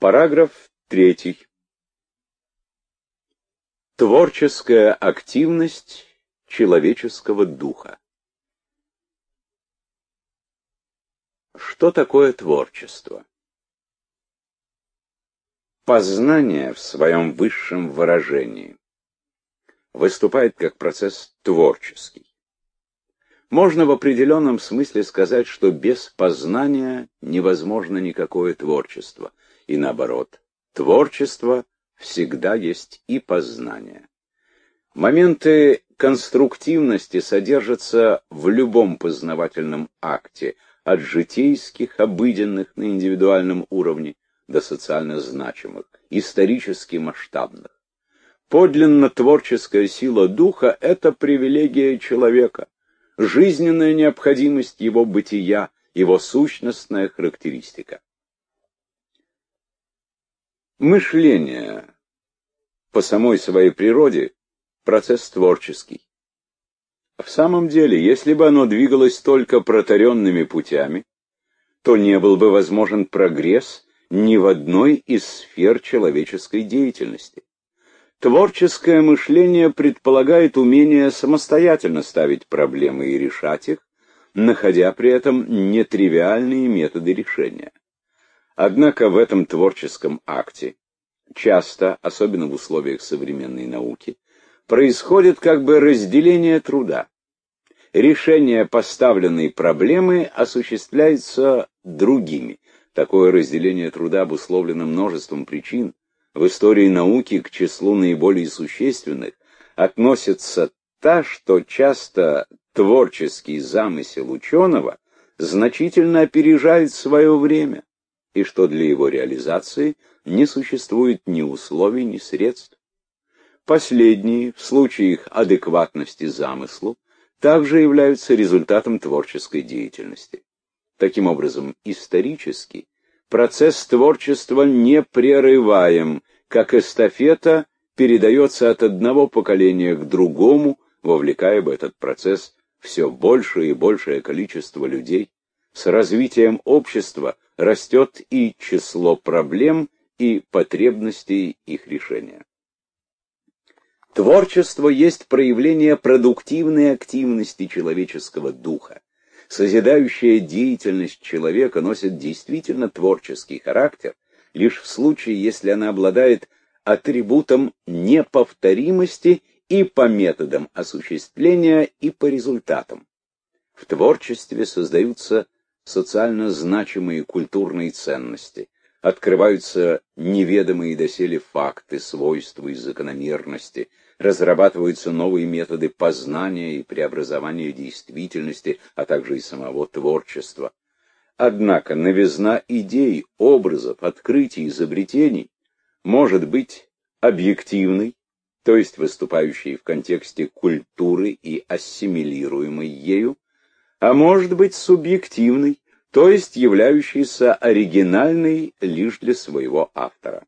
Параграф 3. Творческая активность человеческого духа. Что такое творчество? Познание в своем высшем выражении выступает как процесс творческий. Можно в определенном смысле сказать, что без познания невозможно никакое творчество, и наоборот, творчество всегда есть и познание. Моменты конструктивности содержатся в любом познавательном акте, от житейских, обыденных на индивидуальном уровне до социально значимых, исторически масштабных. Подлинно творческая сила духа – это привилегия человека, жизненная необходимость его бытия, его сущностная характеристика. Мышление по самой своей природе – процесс творческий. В самом деле, если бы оно двигалось только протаренными путями, то не был бы возможен прогресс ни в одной из сфер человеческой деятельности. Творческое мышление предполагает умение самостоятельно ставить проблемы и решать их, находя при этом нетривиальные методы решения. Однако в этом творческом акте часто, особенно в условиях современной науки, происходит как бы разделение труда. Решение поставленной проблемы осуществляется другими. Такое разделение труда обусловлено множеством причин. В истории науки к числу наиболее существенных относится та, что часто творческий замысел ученого значительно опережает свое время, и что для его реализации не существует ни условий, ни средств. Последние, в случае их адекватности замыслу, также являются результатом творческой деятельности. Таким образом, исторически процесс творчества непрерываем, как эстафета передается от одного поколения к другому, вовлекая в этот процесс все большее и большее количество людей. С развитием общества растет и число проблем, и потребностей их решения. Творчество есть проявление продуктивной активности человеческого духа. Созидающая деятельность человека носит действительно творческий характер лишь в случае, если она обладает атрибутом неповторимости и по методам осуществления, и по результатам. В творчестве создаются социально значимые культурные ценности, открываются неведомые доселе факты, свойства и закономерности, разрабатываются новые методы познания и преобразования действительности, а также и самого творчества. Однако новизна идей, образов, открытий, изобретений может быть объективной, то есть выступающей в контексте культуры и ассимилируемой ею, а может быть субъективной, то есть являющейся оригинальной лишь для своего автора.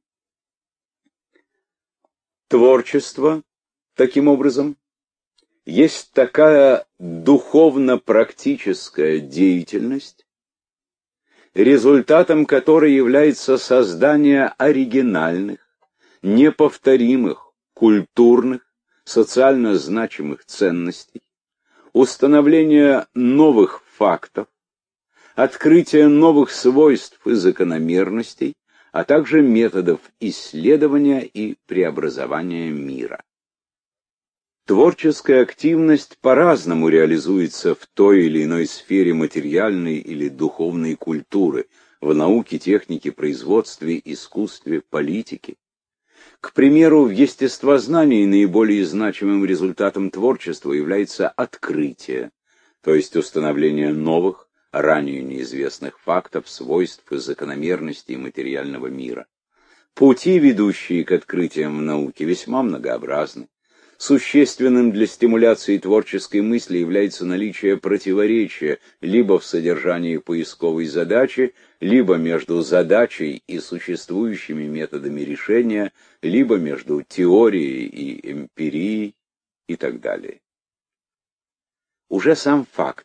Творчество, таким образом, есть такая духовно-практическая деятельность, результатом которой является создание оригинальных, неповторимых, культурных, социально значимых ценностей, установление новых фактов, открытие новых свойств и закономерностей, а также методов исследования и преобразования мира. Творческая активность по-разному реализуется в той или иной сфере материальной или духовной культуры, в науке, технике, производстве, искусстве, политике. К примеру, в естествознании наиболее значимым результатом творчества является открытие, то есть установление новых, ранее неизвестных фактов, свойств и закономерностей материального мира. Пути, ведущие к открытиям в науке, весьма многообразны. Существенным для стимуляции творческой мысли является наличие противоречия либо в содержании поисковой задачи, либо между задачей и существующими методами решения, либо между теорией и эмпирией и так далее. Уже сам факт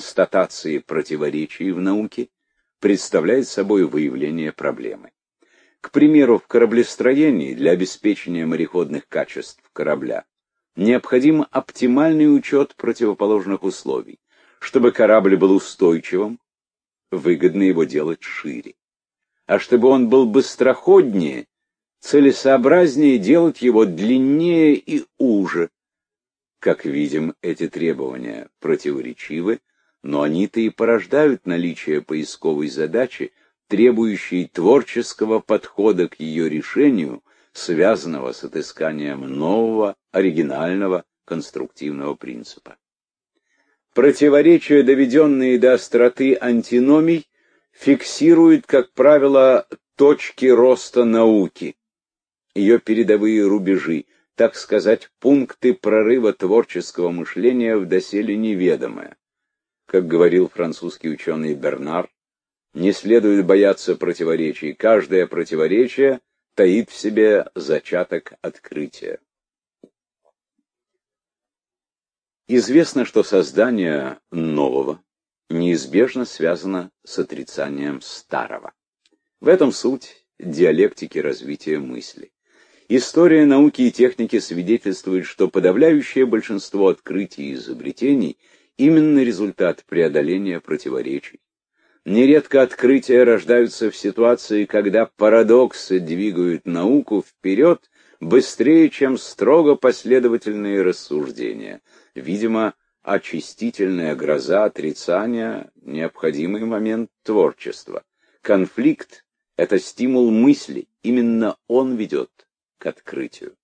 констатации противоречий в науке представляет собой выявление проблемы. К примеру, в кораблестроении для обеспечения мореходных качеств корабля необходим оптимальный учет противоположных условий. Чтобы корабль был устойчивым, выгодно его делать шире. А чтобы он был быстроходнее, целесообразнее делать его длиннее и уже. Как видим, эти требования противоречивы, но они-то и порождают наличие поисковой задачи, требующей творческого подхода к ее решению, связанного с отысканием нового, оригинального, конструктивного принципа. Противоречия, доведенные до остроты антиномий, фиксируют, как правило, точки роста науки, ее передовые рубежи, так сказать, пункты прорыва творческого мышления в доселе неведомое. Как говорил французский ученый Бернар, не следует бояться противоречий. Каждое противоречие таит в себе зачаток открытия. Известно, что создание нового неизбежно связано с отрицанием старого. В этом суть диалектики развития мысли. История науки и техники свидетельствует, что подавляющее большинство открытий и изобретений именно результат преодоления противоречий. Нередко открытия рождаются в ситуации, когда парадоксы двигают науку вперед быстрее, чем строго последовательные рассуждения. Видимо, очистительная гроза отрицания — необходимый момент творчества. Конфликт — это стимул мысли, именно он ведет к открытию.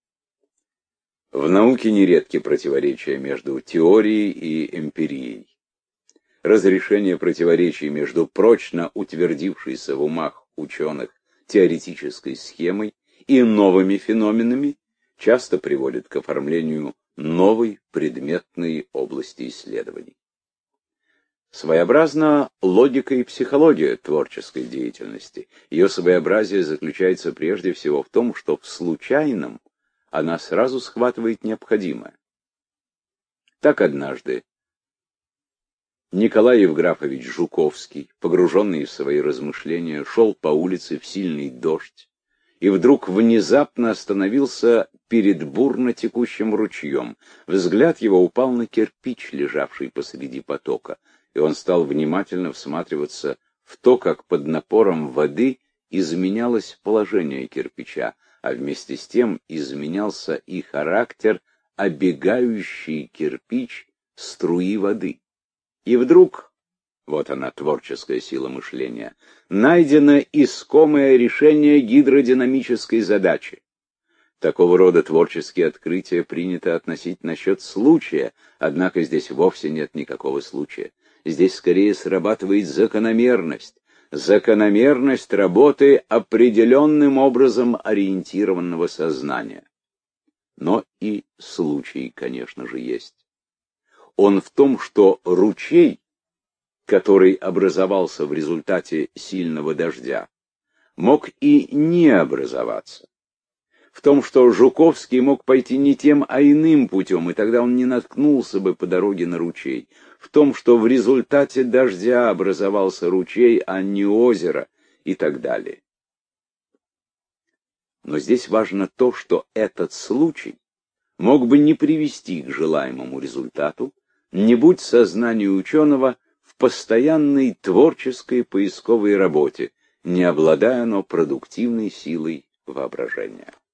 В науке нередки противоречия между теорией и эмпирией. Разрешение противоречий между прочно утвердившейся в умах ученых теоретической схемой и новыми феноменами часто приводит к оформлению новой предметной области исследований. Своеобразна логика и психология творческой деятельности. Ее своеобразие заключается прежде всего в том, что в случайном она сразу схватывает необходимое. Так однажды Николай Евграфович Жуковский, погруженный в свои размышления, шел по улице в сильный дождь и вдруг внезапно остановился перед бурно текущим ручьем. Взгляд его упал на кирпич, лежавший посреди потока, и он стал внимательно всматриваться в то, как под напором воды изменялось положение кирпича, а вместе с тем изменялся и характер обегающей кирпич струи воды. И вдруг, вот она, творческая сила мышления, найдено искомое решение гидродинамической задачи. Такого рода творческие открытия принято относить насчет случая, однако здесь вовсе нет никакого случая. Здесь скорее срабатывает закономерность, закономерность работы определенным образом ориентированного сознания. Но и случай, конечно же, есть. Он в том, что ручей, который образовался в результате сильного дождя, мог и не образоваться. В том, что Жуковский мог пойти не тем, а иным путем, и тогда он не наткнулся бы по дороге на ручей. В том, что в результате дождя образовался ручей, а не озеро, и так далее. Но здесь важно то, что этот случай мог бы не привести к желаемому результату, не будь сознание ученого в постоянной творческой поисковой работе, не обладая оно продуктивной силой воображения.